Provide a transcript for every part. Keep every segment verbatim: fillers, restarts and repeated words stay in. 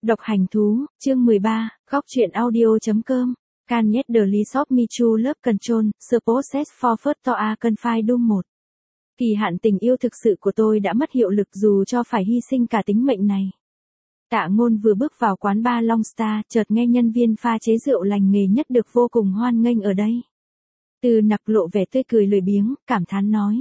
Độc hành thú, chương mười ba, góc truyện audio.com. Can Yes The Least of Me True Love Control, Supposes for First to a Confide Doom một. Kỳ hạn tình yêu thực sự của tôi đã mất hiệu lực dù cho phải hy sinh cả tính mệnh này. Tạ Ngôn vừa bước vào quán bar Long Star, chợt nghe nhân viên pha chế rượu lành nghề nhất được vô cùng hoan nghênh ở đây. Từ Nặc lộ vẻ tươi cười lười biếng, cảm thán nói.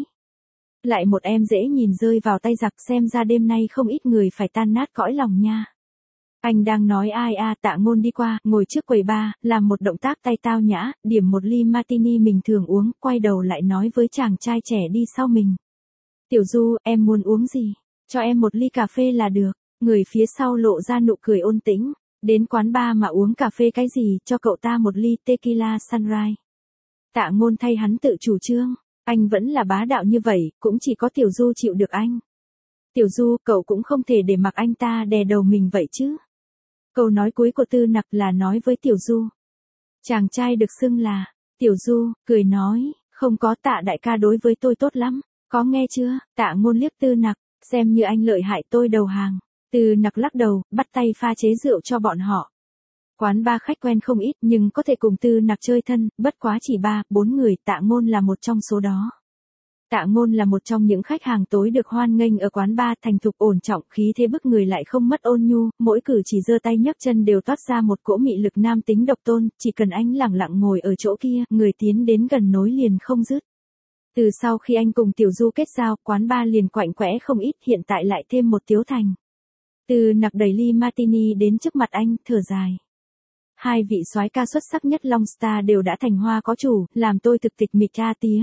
Lại một em dễ nhìn rơi vào tay giặc, xem ra đêm nay không ít người phải tan nát cõi lòng nha. Anh đang nói ai à? Tạ Ngôn đi qua, ngồi trước quầy bar, làm một động tác tay tao nhã, điểm một ly martini mình thường uống, quay đầu lại nói với chàng trai trẻ đi sau mình. Tiểu Du, em muốn uống gì? Cho em một ly cà phê là được. Người phía sau lộ ra nụ cười ôn tĩnh. Đến quán bar mà uống cà phê cái gì, cho cậu ta một ly tequila sunrise. Tạ Ngôn thay hắn tự chủ trương. Anh vẫn là bá đạo như vậy, cũng chỉ có Tiểu Du chịu được anh. Tiểu Du, cậu cũng không thể để mặc anh ta đè đầu mình vậy chứ. Câu nói cuối của Tư Nặc là nói với Tiểu Du. Chàng trai được xưng là Tiểu Du, cười nói, không có, Tạ đại ca đối với tôi tốt lắm, có nghe chưa? Tạ Ngôn liếc Tư Nặc, xem như anh lợi hại tôi đầu hàng. Tư Nặc lắc đầu, bắt tay pha chế rượu cho bọn họ. Quán bar khách quen không ít nhưng có thể cùng Tư Nặc chơi thân, bất quá chỉ ba, bốn người, Tạ Ngôn là một trong số đó. Tạ Ngôn là một trong những khách hàng tối được hoan nghênh ở quán bar, thành thục ổn trọng, khí thế bức người lại không mất ôn nhu, mỗi cử chỉ giơ tay nhấc chân đều toát ra một cỗ mị lực nam tính độc tôn, chỉ cần anh lẳng lặng ngồi ở chỗ kia, người tiến đến gần nối liền không dứt. Từ sau khi anh cùng Tiểu Du kết giao, quán bar liền quạnh quẽ không ít, hiện tại lại thêm một Tiếu Thành. Từ Nặc đẩy ly martini đến trước mặt anh, thở dài. Hai vị soái ca xuất sắc nhất Long Star đều đã thành hoa có chủ, làm tôi thực tịch mịch ra tía.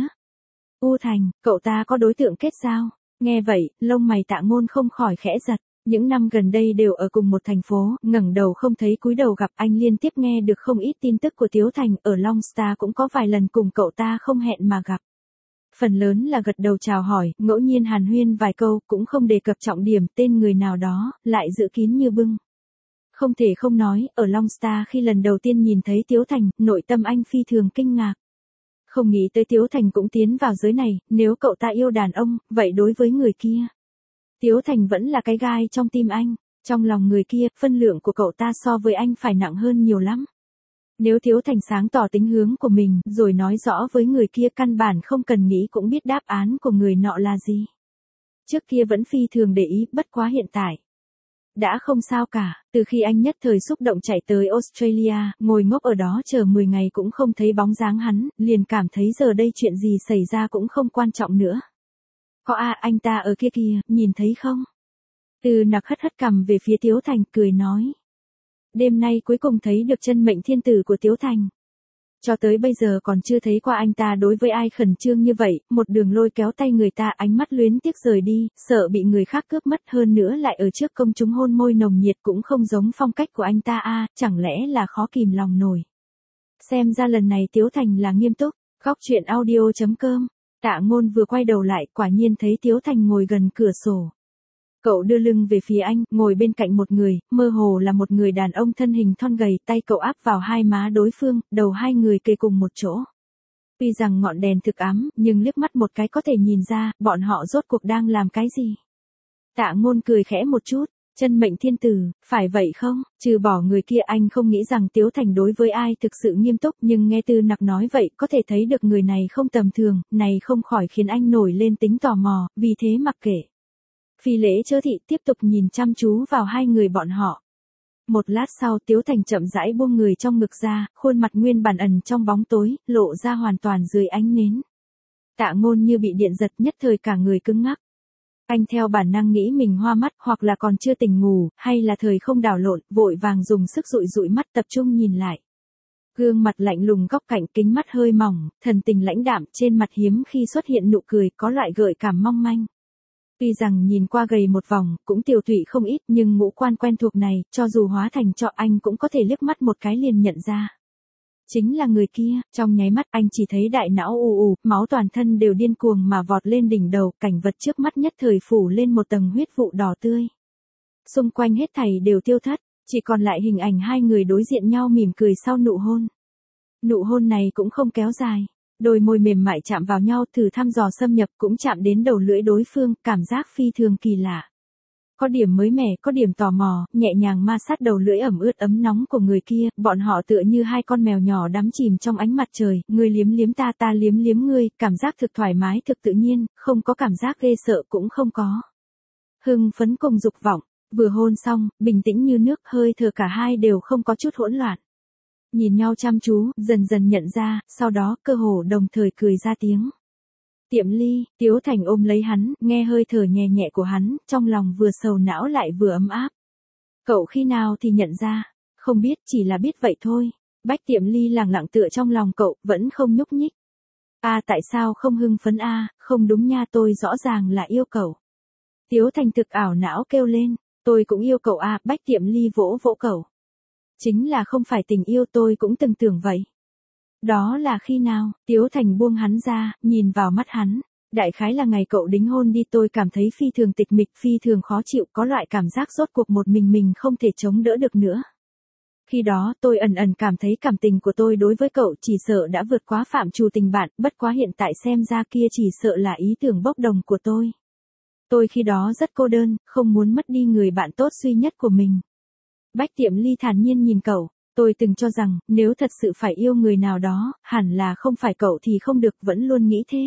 U Thành, cậu ta có đối tượng kết giao. Nghe vậy, lông mày Tạ Ngôn không khỏi khẽ giật. Những năm gần đây đều ở cùng một thành phố, ngẩng đầu không thấy cúi đầu gặp, anh liên tiếp nghe được không ít tin tức của Tiếu Thành, ở Long Star cũng có vài lần cùng cậu ta không hẹn mà gặp. Phần lớn là gật đầu chào hỏi, ngẫu nhiên hàn huyên vài câu, cũng không đề cập trọng điểm, tên người nào đó, lại giữ kín như bưng. Không thể không nói, ở Long Star khi lần đầu tiên nhìn thấy Tiếu Thành, nội tâm anh phi thường kinh ngạc. Không nghĩ tới Tiếu Thành cũng tiến vào giới này, nếu cậu ta yêu đàn ông, vậy đối với người kia. Tiếu Thành vẫn là cái gai trong tim anh, trong lòng người kia, phân lượng của cậu ta so với anh phải nặng hơn nhiều lắm. Nếu Tiếu Thành sáng tỏ tính hướng của mình, rồi nói rõ với người kia, căn bản không cần nghĩ cũng biết đáp án của người nọ là gì. Trước kia vẫn phi thường để ý, bất quá hiện tại đã không sao cả, từ khi anh nhất thời xúc động chạy tới Australia, ngồi ngốc ở đó chờ mười ngày cũng không thấy bóng dáng hắn, liền cảm thấy giờ đây chuyện gì xảy ra cũng không quan trọng nữa. Có à, anh ta ở kia kìa, nhìn thấy không? Từ Nặc hất hất cằm về phía Tiếu Thành, cười nói. Đêm nay cuối cùng thấy được chân mệnh thiên tử của Tiếu Thành. Cho tới bây giờ còn chưa thấy qua anh ta đối với ai khẩn trương như vậy, một đường lôi kéo tay người ta, ánh mắt luyến tiếc rời đi, sợ bị người khác cướp mất, hơn nữa lại ở trước công chúng hôn môi nồng nhiệt, cũng không giống phong cách của anh ta a, à, chẳng lẽ là khó kìm lòng nổi. Xem ra lần này Tiếu Thành là nghiêm túc. Góc truyện audio.com. Tạ Ngôn vừa quay đầu lại, quả nhiên thấy Tiếu Thành ngồi gần cửa sổ. Cậu đưa lưng về phía anh, ngồi bên cạnh một người, mơ hồ là một người đàn ông thân hình thon gầy, tay cậu áp vào hai má đối phương, đầu hai người kề cùng một chỗ. Tuy rằng ngọn đèn thực ấm, nhưng liếc mắt một cái có thể nhìn ra, bọn họ rốt cuộc đang làm cái gì. Tạ Ngôn cười khẽ một chút, chân mệnh thiên tử, phải vậy không? Trừ bỏ người kia, anh không nghĩ rằng Tiếu Thành đối với ai thực sự nghiêm túc, nhưng nghe Tư Nặc nói vậy, có thể thấy được người này không tầm thường, này không khỏi khiến anh nổi lên tính tò mò, vì thế mặc kệ. Phi Lễ Chớ Thị tiếp tục nhìn chăm chú vào hai người bọn họ. Một lát sau, Tiếu Thành chậm rãi buông người trong ngực ra, khuôn mặt nguyên bản ẩn trong bóng tối, lộ ra hoàn toàn dưới ánh nến. Tạ Ngôn như bị điện giật, nhất thời cả người cứng ngắc. Anh theo bản năng nghĩ mình hoa mắt, hoặc là còn chưa tỉnh ngủ, hay là thời không đảo lộn, vội vàng dùng sức dụi dụi mắt tập trung nhìn lại. Gương mặt lạnh lùng góc cạnh, kính mắt hơi mỏng, thần tình lãnh đạm, trên mặt hiếm khi xuất hiện nụ cười, có loại gợi cảm mong manh. Tuy rằng nhìn qua gầy một vòng, cũng tiều tụy không ít, nhưng ngũ quan quen thuộc này, cho dù hóa thành cho anh cũng có thể liếc mắt một cái liền nhận ra. Chính là người kia, trong nháy mắt anh chỉ thấy đại não ù ù, máu toàn thân đều điên cuồng mà vọt lên đỉnh đầu, cảnh vật trước mắt nhất thời phủ lên một tầng huyết vụ đỏ tươi. Xung quanh hết thảy đều tiêu thất, chỉ còn lại hình ảnh hai người đối diện nhau mỉm cười sau nụ hôn. Nụ hôn này cũng không kéo dài. Đôi môi mềm mại chạm vào nhau, thử thăm dò xâm nhập, cũng chạm đến đầu lưỡi đối phương, cảm giác phi thường kỳ lạ. có điểm mới mẻ, có điểm tò mò, nhẹ nhàng ma sát đầu lưỡi ẩm ướt ấm nóng của người kia, bọn họ tựa như hai con mèo nhỏ đắm chìm trong ánh mặt trời, ngươi liếm liếm ta ta liếm liếm ngươi, cảm giác thực thoải mái thực tự nhiên, không có cảm giác ghê sợ cũng không có. Hưng phấn cùng dục vọng, vừa hôn xong, bình tĩnh như nước, hơi thở cả hai đều không có chút hỗn loạn. Nhìn nhau chăm chú, dần dần nhận ra, sau đó cơ hồ đồng thời cười ra tiếng. Tiệm Ly, Tiếu Thành ôm lấy hắn, nghe hơi thở nhẹ nhẹ của hắn, trong lòng vừa sầu não lại vừa ấm áp. Cậu khi nào thì nhận ra, không biết, chỉ là biết vậy thôi. Bách Tiệm Ly lặng lặng tựa trong lòng cậu, vẫn không nhúc nhích. A à, tại sao không hưng phấn a, à, không đúng nha, tôi rõ ràng là yêu cậu. Tiếu Thành thực ảo não kêu lên, tôi cũng yêu cậu a, à, Bách Tiệm Ly vỗ vỗ cậu. Chính là không phải tình yêu, tôi cũng từng tưởng vậy. Đó là khi nào? Tiếu Thành buông hắn ra, nhìn vào mắt hắn. Đại khái là ngày cậu đính hôn đi, tôi cảm thấy phi thường tịch mịch, phi thường khó chịu, có loại cảm giác rốt cuộc một mình mình không thể chống đỡ được nữa. Khi đó tôi ẩn ẩn cảm thấy cảm tình của tôi đối với cậu chỉ sợ đã vượt quá phạm trù tình bạn, bất quá hiện tại xem ra kia chỉ sợ là ý tưởng bốc đồng của tôi. Tôi khi đó rất cô đơn, không muốn mất đi người bạn tốt duy nhất của mình. Bách Tiệm Ly thản nhiên nhìn cậu. Tôi từng cho rằng, nếu thật sự phải yêu người nào đó, hẳn là không phải cậu thì không được, vẫn luôn nghĩ thế.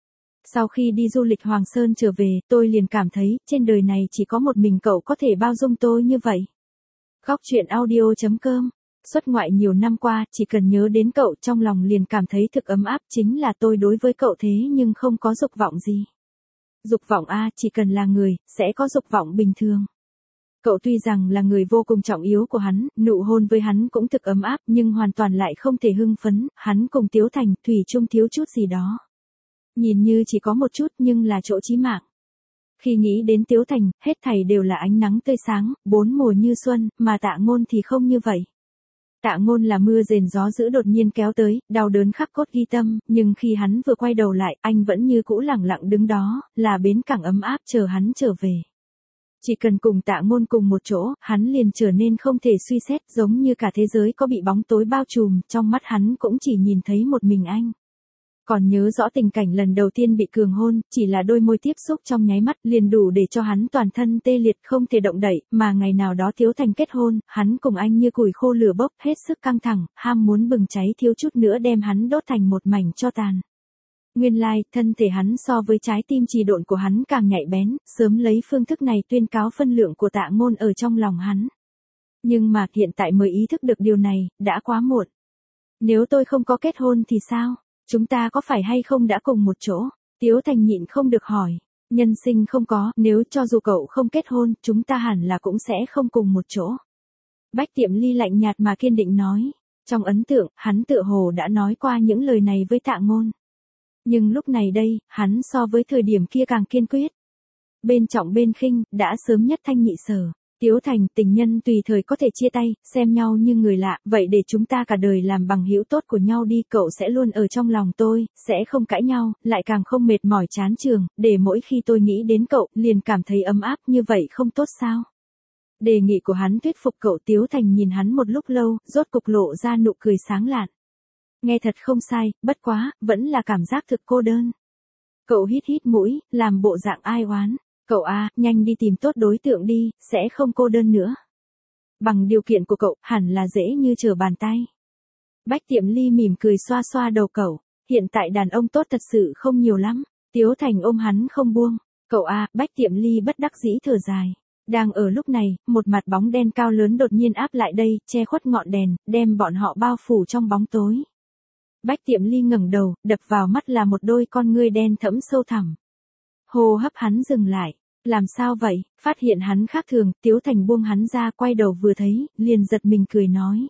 Sau khi đi du lịch Hoàng Sơn trở về, tôi liền cảm thấy, trên đời này chỉ có một mình cậu có thể bao dung tôi như vậy. Góc truyện audio chấm com. Xuất ngoại nhiều năm qua, chỉ cần nhớ đến cậu trong lòng liền cảm thấy thực ấm áp, chính là tôi đối với cậu thế nhưng không có dục vọng gì. Dục vọng a, chỉ cần là người, sẽ có dục vọng bình thường. Cậu tuy rằng là người vô cùng trọng yếu của hắn, nụ hôn với hắn cũng thực ấm áp, nhưng hoàn toàn lại không thể hưng phấn, hắn cùng Tiếu Thành, thủy chung thiếu chút gì đó. Nhìn như chỉ có một chút nhưng là chỗ chí mạng. Khi nghĩ đến Tiếu Thành, hết thảy đều là ánh nắng tươi sáng, bốn mùa như xuân, mà Tạ Ngôn thì không như vậy. Tạ Ngôn là mưa rền gió dữ đột nhiên kéo tới, đau đớn khắc cốt ghi tâm, nhưng khi hắn vừa quay đầu lại, anh vẫn như cũ lặng lặng đứng đó, là bến cảng ấm áp chờ hắn trở về. Chỉ cần cùng Tạ Ngôn cùng một chỗ, hắn liền trở nên không thể suy xét, giống như cả thế giới có bị bóng tối bao trùm, trong mắt hắn cũng chỉ nhìn thấy một mình anh. Còn nhớ rõ tình cảnh lần đầu tiên bị cường hôn, chỉ là đôi môi tiếp xúc trong nháy mắt liền đủ để cho hắn toàn thân tê liệt không thể động đậy, mà ngày nào đó Tiếu Thành kết hôn, hắn cùng anh như củi khô lửa bốc, hết sức căng thẳng, ham muốn bừng cháy thiếu chút nữa đem hắn đốt thành một mảnh tro tàn. Nguyên lai, like, thân thể hắn so với trái tim trì độn của hắn càng nhạy bén, sớm lấy phương thức này tuyên cáo phân lượng của Tạ Ngôn ở trong lòng hắn. Nhưng mà hiện tại mới ý thức được điều này, đã quá muộn. Nếu tôi không có kết hôn thì sao? Chúng ta có phải hay không đã cùng một chỗ? Tiếu Thành nhịn không được hỏi. Nhân sinh không có, nếu cho dù cậu không kết hôn, chúng ta hẳn là cũng sẽ không cùng một chỗ. Bách Tiệm Ly lạnh nhạt mà kiên định nói. Trong ấn tượng, hắn tựa hồ đã nói qua những lời này với Tạ Ngôn. Nhưng lúc này đây, hắn so với thời điểm kia càng kiên quyết. Bên trọng bên khinh, đã sớm nhất thanh nhị sở. Tiếu Thành, tình nhân tùy thời có thể chia tay, xem nhau như người lạ, vậy để chúng ta cả đời làm bằng hữu tốt của nhau đi, cậu sẽ luôn ở trong lòng tôi, sẽ không cãi nhau, lại càng không mệt mỏi chán trường, để mỗi khi tôi nghĩ đến cậu, liền cảm thấy ấm áp, như vậy không tốt sao? Đề nghị của hắn thuyết phục cậu. Tiếu Thành nhìn hắn một lúc lâu, rốt cục lộ ra nụ cười sáng lạn. Nghe thật không sai, bất quá, vẫn là cảm giác thực cô đơn. Cậu hít hít mũi, làm bộ dạng ai oán. Cậu a, nhanh đi tìm tốt đối tượng đi, sẽ không cô đơn nữa. Bằng điều kiện của cậu, hẳn là dễ như trở bàn tay. Bách Tiệm Ly mỉm cười xoa xoa đầu cậu. Hiện tại đàn ông tốt thật sự không nhiều lắm. Tiếu Thành ôm hắn không buông. Cậu a, Bách Tiệm Ly bất đắc dĩ thở dài. Đang ở lúc này, một mặt bóng đen cao lớn đột nhiên áp lại đây, che khuất ngọn đèn, đem bọn họ bao phủ trong bóng tối. Bách Tiệm Ly ngẩng đầu, đập vào mắt là một đôi con ngươi đen thẫm sâu thẳm. Hô hấp hắn dừng lại. Làm sao vậy? Phát hiện hắn khác thường, Tiếu Thành buông hắn ra, quay đầu vừa thấy, liền giật mình cười nói.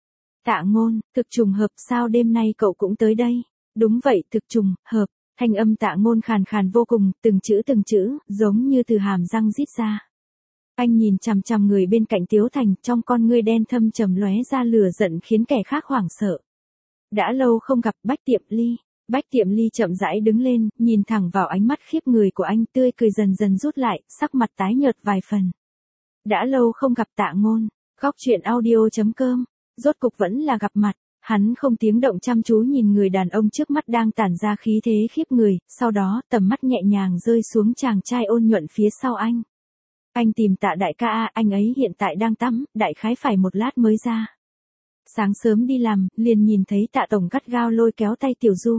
Tạ Ngôn, thực trùng hợp sao đêm nay cậu cũng tới đây? Đúng vậy, thực trùng hợp. Thanh âm Tạ Ngôn khàn khàn vô cùng, từng chữ từng chữ, giống như từ hàm răng rít ra. Anh nhìn chằm chằm người bên cạnh Tiếu Thành, trong con ngươi đen thâm trầm lóe ra lửa giận khiến kẻ khác hoảng sợ. Đã lâu không gặp. Bách Tiệm Ly. Bách Tiệm Ly chậm rãi đứng lên, nhìn thẳng vào ánh mắt khiếp người của anh, tươi cười dần dần rút lại, sắc mặt tái nhợt vài phần. Đã lâu không gặp Tạ Ngôn. Góc truyện audio chấm com. Rốt cục vẫn là gặp mặt. Hắn không tiếng động chăm chú nhìn người đàn ông trước mắt đang tản ra khí thế khiếp người, sau đó tầm mắt nhẹ nhàng rơi xuống chàng trai ôn nhuận phía sau anh. Anh tìm Tạ đại ca à, anh ấy hiện tại đang tắm, đại khái phải một lát mới ra. Sáng sớm đi làm, liền nhìn thấy Tạ tổng gắt gao lôi kéo tay Tiểu Du.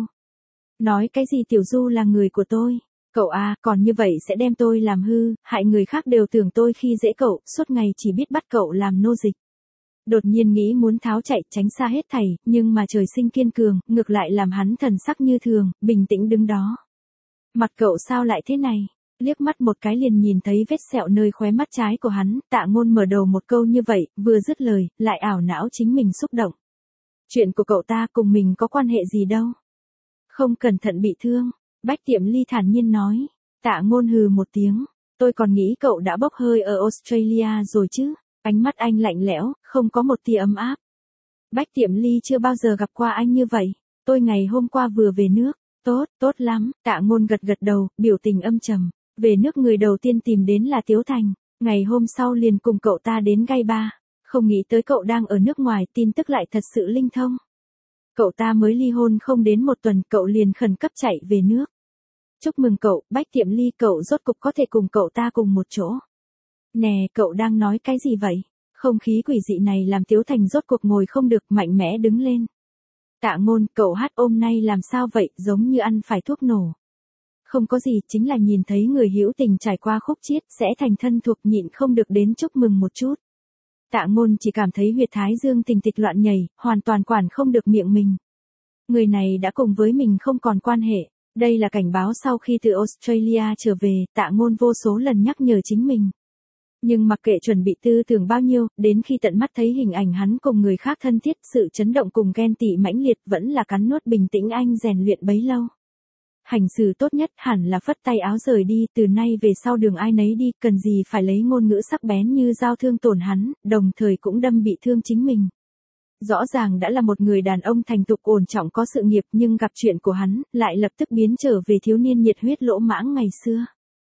Nói cái gì Tiểu Du là người của tôi. Cậu à, còn như vậy sẽ đem tôi làm hư, hại người khác đều tưởng tôi khi dễ cậu, suốt ngày chỉ biết bắt cậu làm nô dịch. Đột nhiên nghĩ muốn tháo chạy, tránh xa hết thảy, nhưng mà trời sinh kiên cường, ngược lại làm hắn thần sắc như thường, bình tĩnh đứng đó. Mặt cậu sao lại thế này? Liếc mắt một cái liền nhìn thấy vết sẹo nơi khóe mắt trái của hắn, Tạ Ngôn mở đầu một câu như vậy, vừa dứt lời, lại ảo não chính mình xúc động. Chuyện của cậu ta cùng mình có quan hệ gì đâu. Không cẩn thận bị thương, Bách Tiệm Ly thản nhiên nói. Tạ Ngôn hừ một tiếng, tôi còn nghĩ cậu đã bốc hơi ở Australia rồi chứ. Ánh mắt anh lạnh lẽo, không có một tia ấm áp. Bách Tiệm Ly chưa bao giờ gặp qua anh như vậy. Tôi ngày hôm qua vừa về nước. Tốt, tốt lắm. Tạ Ngôn gật gật đầu, biểu tình âm trầm. Về nước người đầu tiên tìm đến là Tiếu Thành. Ngày hôm sau liền cùng cậu ta đến Gai Ba. Không nghĩ tới cậu đang ở nước ngoài, tin tức lại thật sự linh thông. Cậu ta mới ly hôn không đến một tuần, cậu liền khẩn cấp chạy về nước. Chúc mừng cậu, Bách Tiệm Ly, cậu rốt cục có thể cùng cậu ta cùng một chỗ. Nè, cậu đang nói cái gì vậy? Không khí quỷ dị này làm Tiếu Thành rốt cuộc ngồi không được, mạnh mẽ đứng lên. Tạ Ngôn, cậu hát ôm nay làm sao vậy, giống như ăn phải thuốc nổ. Không có gì, chính là nhìn thấy người hữu tình trải qua khúc chiết, sẽ thành thân thuộc, nhịn không được đến chúc mừng một chút. Tạ Ngôn chỉ cảm thấy huyệt thái dương tình tịch loạn nhảy, hoàn toàn quản không được miệng mình. Người này đã cùng với mình không còn quan hệ. Đây là cảnh báo sau khi từ Australia trở về, Tạ Ngôn vô số lần nhắc nhở chính mình. Nhưng mặc kệ chuẩn bị tư tưởng bao nhiêu, đến khi tận mắt thấy hình ảnh hắn cùng người khác thân thiết, sự chấn động cùng ghen tị mãnh liệt vẫn là cắn nuốt bình tĩnh anh rèn luyện bấy lâu. Hành xử tốt nhất hẳn là phất tay áo rời đi, từ nay về sau đường ai nấy đi, cần gì phải lấy ngôn ngữ sắc bén như dao thương tổn hắn, đồng thời cũng đâm bị thương chính mình. Rõ ràng đã là một người đàn ông thành thục ổn trọng có sự nghiệp, nhưng gặp chuyện của hắn, lại lập tức biến trở về thiếu niên nhiệt huyết lỗ mãng ngày xưa.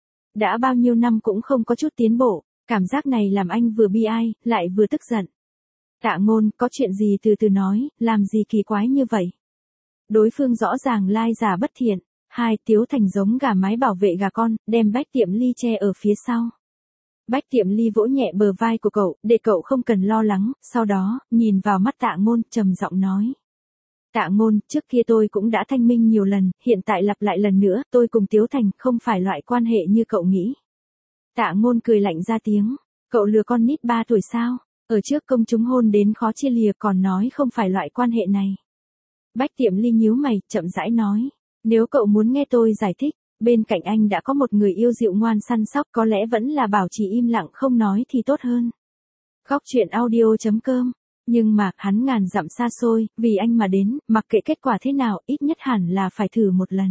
Đã bao nhiêu năm cũng không có chút tiến bộ, cảm giác này làm anh vừa bi ai, lại vừa tức giận. Tạ Ngôn, có chuyện gì từ từ nói, làm gì kỳ quái như vậy? Đối phương rõ ràng lai giả bất thiện. Hai, Tiếu Thành giống gà mái bảo vệ gà con, đem Bách Tiệm Ly che ở phía sau. Bách Tiệm Ly vỗ nhẹ bờ vai của cậu, để cậu không cần lo lắng, sau đó, nhìn vào mắt Tạ Ngôn, trầm giọng nói. Tạ Ngôn, trước kia tôi cũng đã thanh minh nhiều lần, hiện tại lặp lại lần nữa, tôi cùng Tiếu Thành không phải loại quan hệ như cậu nghĩ. Tạ Ngôn cười lạnh ra tiếng, cậu lừa con nít ba tuổi sao, ở trước công chúng hôn đến khó chia lìa còn nói không phải loại quan hệ này. Bách Tiệm Ly nhíu mày, chậm rãi nói. Nếu cậu muốn nghe tôi giải thích, bên cạnh anh đã có một người yêu dịu ngoan săn sóc, có lẽ vẫn là bảo trì im lặng không nói thì tốt hơn. Góc truyện audio chấm com. Nhưng mà, hắn ngàn dặm xa xôi, vì anh mà đến, mặc kệ kết quả thế nào, ít nhất hẳn là phải thử một lần.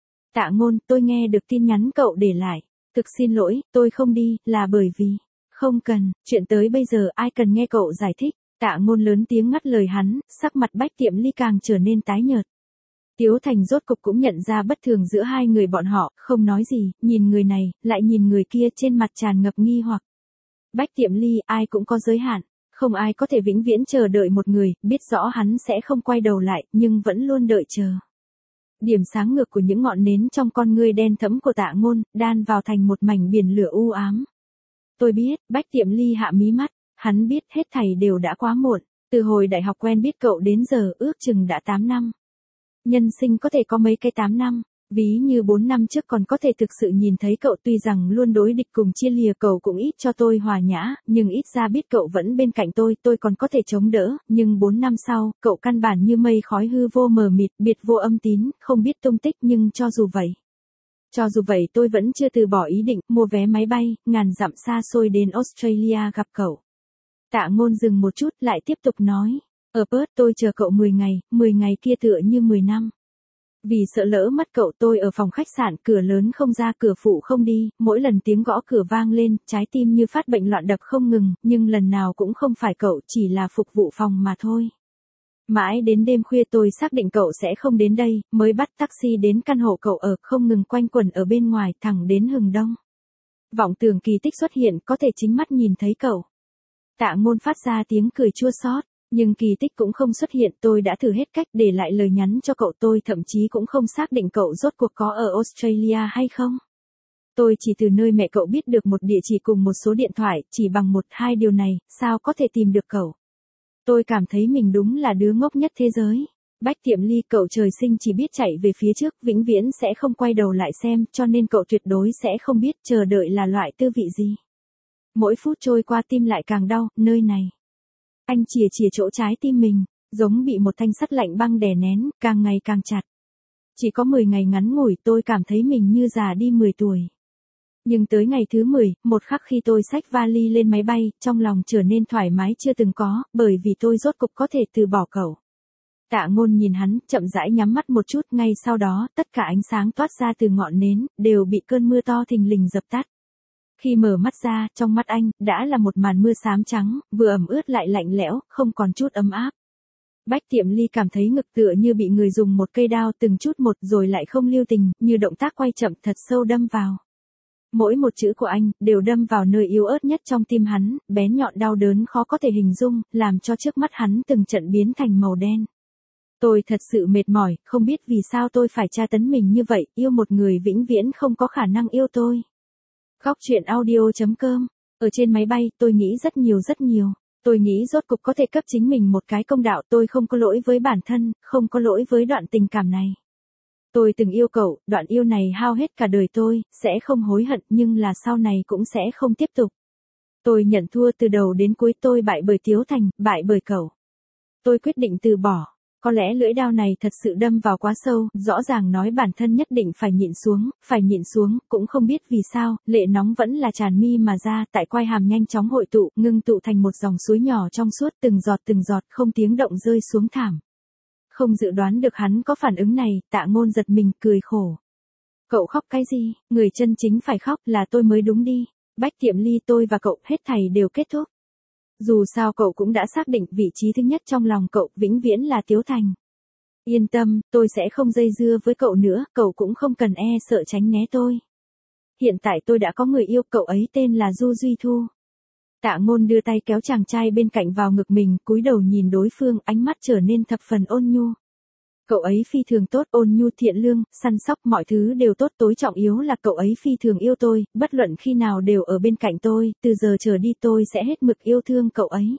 Tạ Ngôn, tôi nghe được tin nhắn cậu để lại. Thực xin lỗi, tôi không đi, là bởi vì... Không cần, chuyện tới bây giờ ai cần nghe cậu giải thích. Tạ Ngôn lớn tiếng ngắt lời hắn, sắc mặt Bách Tiệm Ly càng trở nên tái nhợt. Tiếu Thành rốt cục cũng nhận ra bất thường giữa hai người bọn họ, không nói gì, nhìn người này, lại nhìn người kia, trên mặt tràn ngập nghi hoặc. Bách Tiệm Ly, ai cũng có giới hạn, không ai có thể vĩnh viễn chờ đợi một người, biết rõ hắn sẽ không quay đầu lại, nhưng vẫn luôn đợi chờ. Điểm sáng ngược của những ngọn nến trong con ngươi đen thẫm của Tạ Ngôn, đan vào thành một mảnh biển lửa u ám. Tôi biết, Bách Tiệm Ly hạ mí mắt, hắn biết hết thảy đều đã quá muộn, từ hồi đại học quen biết cậu đến giờ ước chừng đã tám năm. Nhân sinh có thể có mấy cái tám năm, ví như bốn năm trước còn có thể thực sự nhìn thấy cậu, tuy rằng luôn đối địch cùng chia lìa, cậu cũng ít cho tôi hòa nhã, nhưng ít ra biết cậu vẫn bên cạnh tôi, tôi còn có thể chống đỡ, nhưng bốn năm sau, cậu căn bản như mây khói hư vô mờ mịt, biệt vô âm tín, không biết tung tích, nhưng cho dù vậy. Cho dù vậy tôi vẫn chưa từ bỏ ý định, mua vé máy bay, ngàn dặm xa xôi đến Australia gặp cậu. Tạ Ngôn dừng một chút, lại tiếp tục nói. Ở Perth tôi chờ cậu mười ngày, mười ngày kia tựa như mười năm. Vì sợ lỡ mất cậu tôi ở phòng khách sạn, cửa lớn không ra cửa phụ không đi, mỗi lần tiếng gõ cửa vang lên, trái tim như phát bệnh loạn đập không ngừng, nhưng lần nào cũng không phải cậu, chỉ là phục vụ phòng mà thôi. Mãi đến đêm khuya tôi xác định cậu sẽ không đến đây, mới bắt taxi đến căn hộ cậu ở, không ngừng quanh quẩn ở bên ngoài, thẳng đến hừng đông. Vọng tưởng kỳ tích xuất hiện, có thể chính mắt nhìn thấy cậu. Tạ Ngôn phát ra tiếng cười chua xót. Nhưng kỳ tích cũng không xuất hiện, tôi đã thử hết cách để lại lời nhắn cho cậu, tôi thậm chí cũng không xác định cậu rốt cuộc có ở Australia hay không. Tôi chỉ từ nơi mẹ cậu biết được một địa chỉ cùng một số điện thoại, chỉ bằng một hai điều này, sao có thể tìm được cậu. Tôi cảm thấy mình đúng là đứa ngốc nhất thế giới. Bách Tiệm Ly, cậu trời sinh chỉ biết chạy về phía trước, vĩnh viễn sẽ không quay đầu lại xem, cho nên cậu tuyệt đối sẽ không biết chờ đợi là loại tư vị gì. Mỗi phút trôi qua tim lại càng đau, nơi này. Anh chìa chìa chỗ trái tim mình, giống bị một thanh sắt lạnh băng đè nén, càng ngày càng chặt. Chỉ có mười ngày ngắn ngủi tôi cảm thấy mình như già đi mười tuổi. Nhưng tới ngày thứ mười, một khắc khi tôi xách vali lên máy bay, trong lòng trở nên thoải mái chưa từng có, bởi vì tôi rốt cục có thể từ bỏ cậu. Tạ Ngôn nhìn hắn, chậm rãi nhắm mắt một chút, ngay sau đó, tất cả ánh sáng toát ra từ ngọn nến, đều bị cơn mưa to thình lình dập tắt. Khi mở mắt ra, trong mắt anh, đã là một màn mưa xám trắng, vừa ẩm ướt lại lạnh lẽo, không còn chút ấm áp. Bách Tiệm Ly cảm thấy ngực tựa như bị người dùng một cây đao từng chút một rồi lại không lưu tình, như động tác quay chậm thật sâu đâm vào. Mỗi một chữ của anh, đều đâm vào nơi yếu ớt nhất trong tim hắn, bén nhọn đau đớn khó có thể hình dung, làm cho trước mắt hắn từng trận biến thành màu đen. Tôi thật sự mệt mỏi, không biết vì sao tôi phải tra tấn mình như vậy, yêu một người vĩnh viễn không có khả năng yêu tôi. Góc truyện audio chấm com. Ở trên máy bay, tôi nghĩ rất nhiều rất nhiều. Tôi nghĩ rốt cục có thể cấp chính mình một cái công đạo, tôi không có lỗi với bản thân, không có lỗi với đoạn tình cảm này. Tôi từng yêu cậu, đoạn yêu này hao hết cả đời tôi, sẽ không hối hận nhưng là sau này cũng sẽ không tiếp tục. Tôi nhận thua từ đầu đến cuối, tôi bại bởi Tiếu Thành, bại bởi cậu. Tôi quyết định từ bỏ. Có lẽ lưỡi đao này thật sự đâm vào quá sâu, rõ ràng nói bản thân nhất định phải nhịn xuống, phải nhịn xuống, cũng không biết vì sao, lệ nóng vẫn là tràn mi mà ra, tại quai hàm nhanh chóng hội tụ, ngưng tụ thành một dòng suối nhỏ trong suốt, từng giọt từng giọt không tiếng động rơi xuống thảm. Không dự đoán được hắn có phản ứng này, Tạ Ngôn giật mình, cười khổ. Cậu khóc cái gì, người chân chính phải khóc là tôi mới đúng đi. Bách Tiệm Ly, tôi và cậu hết thảy đều kết thúc. Dù sao cậu cũng đã xác định vị trí thứ nhất trong lòng cậu vĩnh viễn là Tiếu Thành. Yên tâm, tôi sẽ không dây dưa với cậu nữa, cậu cũng không cần e sợ tránh né tôi. Hiện tại tôi đã có người yêu, cậu ấy tên là Du Duy Thu. Tạ Ngôn đưa tay kéo chàng trai bên cạnh vào ngực mình, cúi đầu nhìn đối phương, ánh mắt trở nên thập phần ôn nhu. Cậu ấy phi thường tốt, ôn nhu thiện lương, săn sóc, mọi thứ đều tốt, tối trọng yếu là cậu ấy phi thường yêu tôi, bất luận khi nào đều ở bên cạnh tôi, từ giờ trở đi tôi sẽ hết mực yêu thương cậu ấy.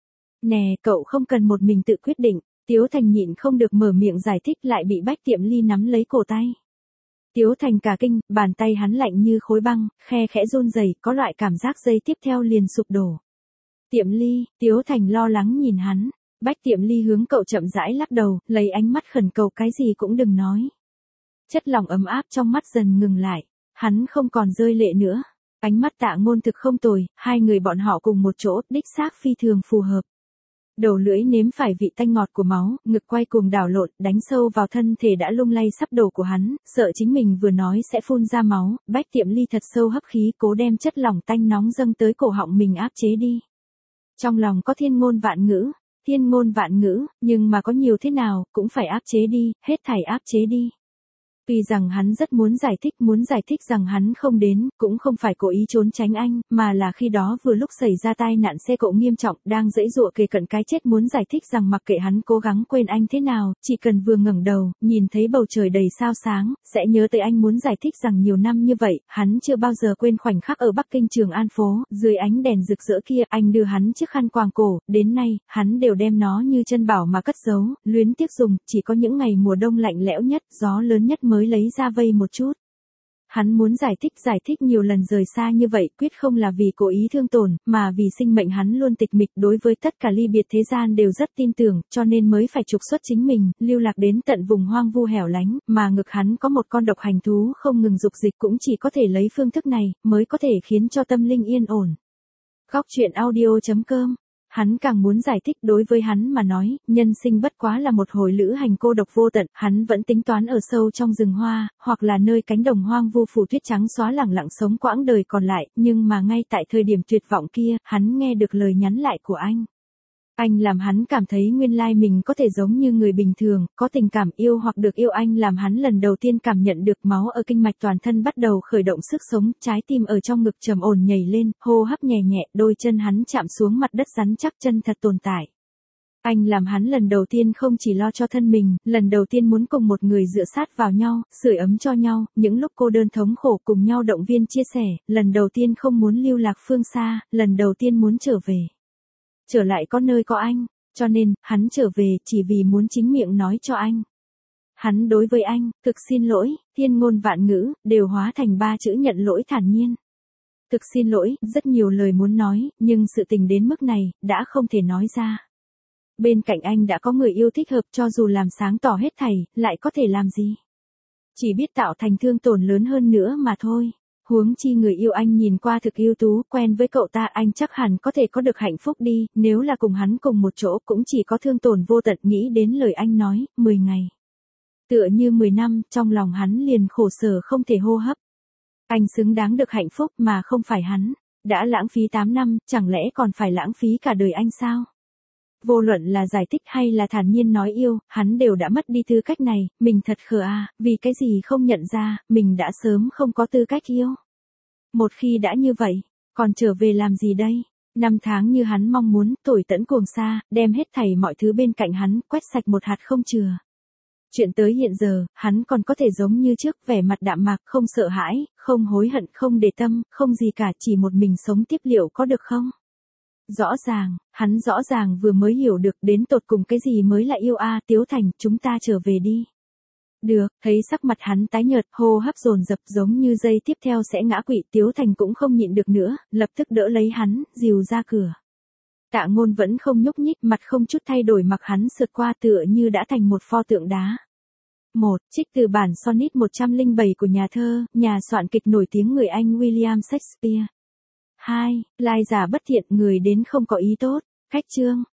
Nè, cậu không cần một mình tự quyết định. Tiếu Thành nhịn không được mở miệng giải thích, lại bị Bách Tiệm Ly nắm lấy cổ tay. Tiếu Thành cả kinh, bàn tay hắn lạnh như khối băng, khe khẽ run rẩy, có loại cảm giác giây tiếp theo liền sụp đổ. Tiệm Ly, Tiếu Thành lo lắng nhìn hắn. Bách Tiệm Ly hướng cậu chậm rãi lắc đầu, lấy ánh mắt khẩn cầu, cái gì cũng đừng nói. Chất lỏng ấm áp trong mắt dần ngừng lại, hắn không còn rơi lệ nữa. Ánh mắt Tạ Ngôn thực không tồi, hai người bọn họ cùng một chỗ, đích xác phi thường phù hợp. Đầu lưỡi nếm phải vị tanh ngọt của máu, ngực quay cuồng đảo lộn, đánh sâu vào thân thể đã lung lay sắp đổ của hắn, sợ chính mình vừa nói sẽ phun ra máu, Bách Tiệm Ly thật sâu hấp khí, cố đem chất lỏng tanh nóng dâng tới cổ họng mình áp chế đi. Trong lòng có thiên ngôn vạn ngữ, thiên ngôn vạn ngữ, nhưng mà có nhiều thế nào, cũng phải áp chế đi, hết thảy áp chế đi. Tuy rằng hắn rất muốn giải thích, muốn giải thích rằng hắn không đến, cũng không phải cố ý trốn tránh anh, mà là khi đó vừa lúc xảy ra tai nạn xe cộ nghiêm trọng, đang giãy giụa kề cận cái chết, muốn giải thích rằng mặc kệ hắn cố gắng quên anh thế nào, chỉ cần vừa ngẩng đầu, nhìn thấy bầu trời đầy sao sáng, sẽ nhớ tới anh, muốn giải thích rằng nhiều năm như vậy, hắn chưa bao giờ quên khoảnh khắc ở Bắc Kinh Trường An phố, dưới ánh đèn rực rỡ kia, anh đưa hắn chiếc khăn quàng cổ, đến nay, hắn đều đem nó như chân bảo mà cất giấu, luyến tiếc dùng, chỉ có những ngày mùa đông lạnh lẽo nhất, gió lớn nhất mới lấy ra vây một chút. Hắn muốn giải thích giải thích nhiều lần rời xa như vậy, quyết không là vì cố ý thương tổn, mà vì sinh mệnh hắn luôn tịch mịch, đối với tất cả ly biệt thế gian đều rất tin tưởng, cho nên mới phải trục xuất chính mình, lưu lạc đến tận vùng hoang vu hẻo lánh, mà ngực hắn có một con độc hành thú không ngừng dục dịch, cũng chỉ có thể lấy phương thức này, mới có thể khiến cho tâm linh yên ổn. Góc truyện audio chấm com. Hắn càng muốn giải thích, đối với hắn mà nói, nhân sinh bất quá là một hồi lữ hành cô độc vô tận, hắn vẫn tính toán ở sâu trong rừng hoa, hoặc là nơi cánh đồng hoang vu phủ tuyết trắng xóa lẳng lặng sống quãng đời còn lại, nhưng mà ngay tại thời điểm tuyệt vọng kia, hắn nghe được lời nhắn lại của anh. Anh làm hắn cảm thấy nguyên lai mình có thể giống như người bình thường, có tình cảm, yêu hoặc được yêu. Anh làm hắn lần đầu tiên cảm nhận được máu ở kinh mạch toàn thân bắt đầu khởi động sức sống, trái tim ở trong ngực trầm ổn nhảy lên, hô hấp nhẹ nhẹ, đôi chân hắn chạm xuống mặt đất rắn chắc, chân thật tồn tại. Anh làm hắn lần đầu tiên không chỉ lo cho thân mình, lần đầu tiên muốn cùng một người dựa sát vào nhau, sưởi ấm cho nhau, những lúc cô đơn thống khổ cùng nhau động viên chia sẻ, lần đầu tiên không muốn lưu lạc phương xa, lần đầu tiên muốn trở về. Trở lại có nơi có anh, cho nên, hắn trở về chỉ vì muốn chính miệng nói cho anh. Hắn đối với anh, thực xin lỗi, thiên ngôn vạn ngữ, đều hóa thành ba chữ nhận lỗi thản nhiên. Thực xin lỗi, rất nhiều lời muốn nói, nhưng sự tình đến mức này, đã không thể nói ra. Bên cạnh anh đã có người yêu thích hợp cho dù làm sáng tỏ hết thảy, lại có thể làm gì? Chỉ biết tạo thành thương tổn lớn hơn nữa mà thôi. Huống chi người yêu anh nhìn qua thực ưu tú, quen với cậu ta anh chắc hẳn có thể có được hạnh phúc đi, nếu là cùng hắn cùng một chỗ cũng chỉ có thương tổn vô tận nghĩ đến lời anh nói, mười ngày. Tựa như mười năm, trong lòng hắn liền khổ sở không thể hô hấp. Anh xứng đáng được hạnh phúc mà không phải hắn. Đã lãng phí tám năm, chẳng lẽ còn phải lãng phí cả đời anh sao? Vô luận là giải thích hay là thản nhiên nói yêu, hắn đều đã mất đi tư cách này, mình thật khờ à, vì cái gì không nhận ra, mình đã sớm không có tư cách yêu. Một khi đã như vậy, còn trở về làm gì đây? Năm tháng như hắn mong muốn, thổi tẫn cuồng xa, đem hết thảy mọi thứ bên cạnh hắn, quét sạch một hạt không chừa. Chuyện tới hiện giờ, hắn còn có thể giống như trước, vẻ mặt đạm mạc, không sợ hãi, không hối hận, không để tâm, không gì cả, chỉ một mình sống tiếp liệu có được không? Rõ ràng, hắn rõ ràng vừa mới hiểu được đến tột cùng cái gì mới là yêu a, Tiếu Thành, chúng ta trở về đi. Được, thấy sắc mặt hắn tái nhợt, hô hấp dồn dập giống như giây tiếp theo sẽ ngã quỵ, Tiếu Thành cũng không nhịn được nữa, lập tức đỡ lấy hắn, dìu ra cửa. Tạ Ngôn vẫn không nhúc nhích, mặt không chút thay đổi mặc hắn sượt qua tựa như đã thành một pho tượng đá. một. Trích từ bản Sonnet một trăm lẻ bảy của nhà thơ, nhà soạn kịch nổi tiếng người Anh William Shakespeare. hai. Lai giả bất thiện, người đến không có ý tốt. Khách chương.